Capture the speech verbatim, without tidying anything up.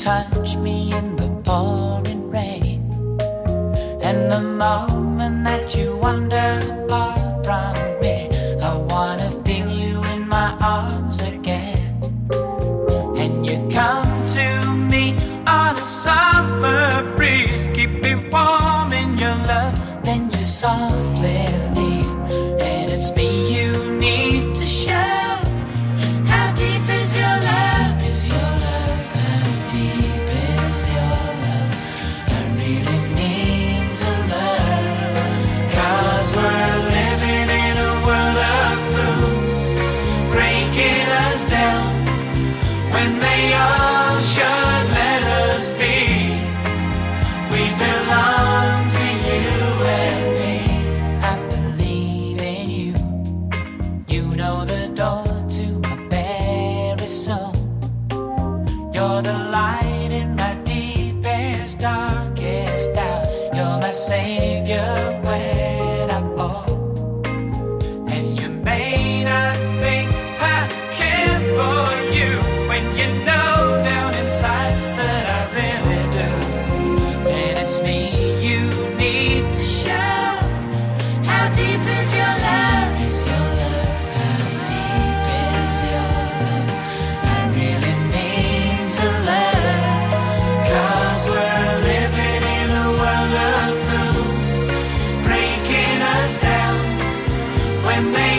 touch me in the pouring rain, and the moment that you wander far from me, I wanna feel you in my arms again. And you come to me on a summer breeze, keep me warm in your love, then you softly leave, and it's me you need to show. How deep is your love, is your love, how deep is your love, I really need to learn. Cause we're living in a world of fools, breaking us down when they all should let us be. We belong to you and me. I believe in you. You know the door to my very soul. You're the light in my deepest, darkest doubt. You're my savior when I fall. And you may not think I care for you, when you know down inside that I really do. And it's me you need to show. How deep is your love, is your love, how deep is your love, I really need to learn. Cause we're living in a world of fools, breaking us down when they